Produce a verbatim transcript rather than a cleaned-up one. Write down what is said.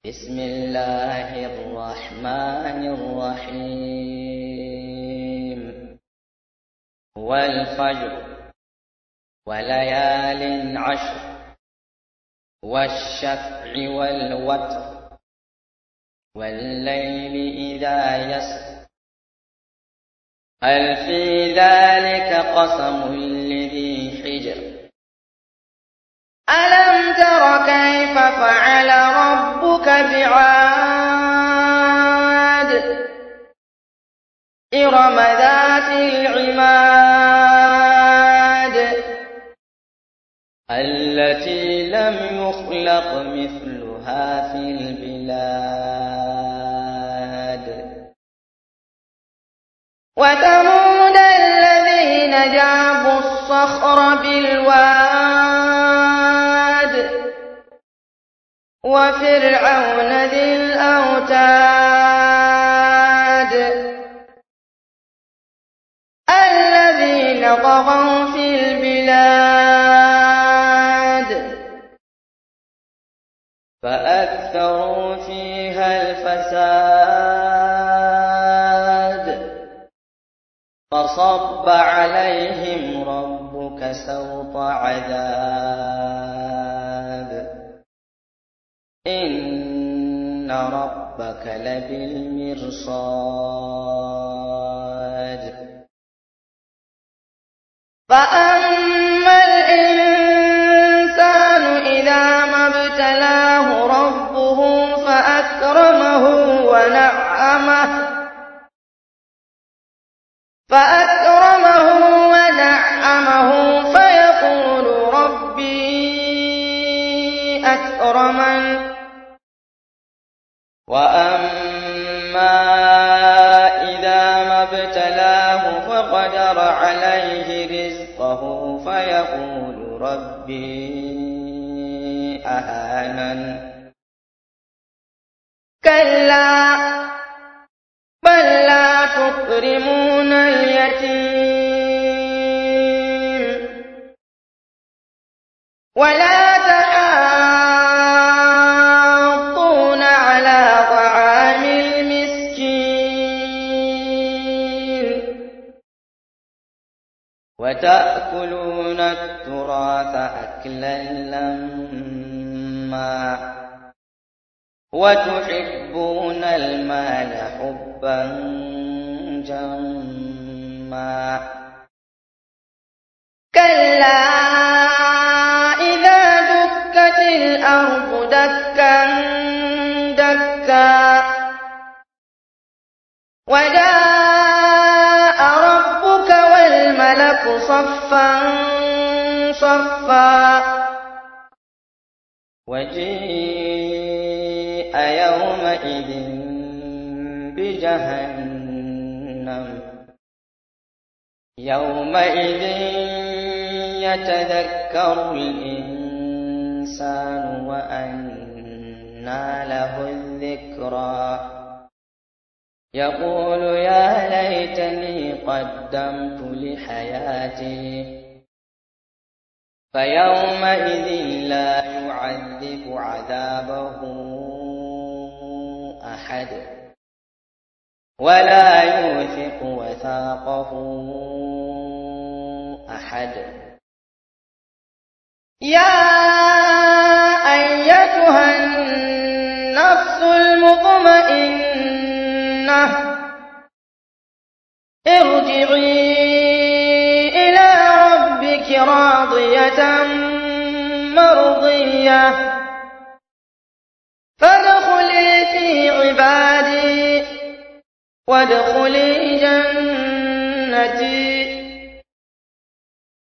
بسم الله الرحمن الرحيم والفجر وليال عشر والشفع والوتر والليل إذا يسر هل في ذلك قسم لذي حجر ألم تر كيف فعل ربك بعاد إرم ذات العماد التي لم يخلق مثلها في البلاد وثمود الذين جابوا الصخر بالواد وفرعون ذي الأوتاد الذين طغوا في البلاد فأكثروا فيها الفساد فصب عليهم ربك سوط عذاب إن ربك لبالمرصاد فأما الإنسان إذا ما ابتلاه ربه فأكرمه ونعمه فأكرمه ونعمه فيقول ربي أكرمن وأما إذا ما ابتلاه فقدر عليه رزقه فيقول ربي أهانن كلا بل لا تكرمون اليتيم ولا تحاضون على طعام المسكين وتأكلون التراث أكلا لما وتحبون المال حبا جما كلا إذا دكت الأرض دكا دكا وجاء ربك والملك صفا صفا وجيء يومئذ بجهنم يومئذ يتذكر الإنسان وأنى له الذكرى يقول يا ليتني قدمت لحياتي فيومئذ لا يعذب عذابه أحد ولا يوثق وثاقه أحد يا أيتها النفس المطمئنة ارجعي إلى ربك راضية مرضية فادخلي في عبادي وادخلي جنتي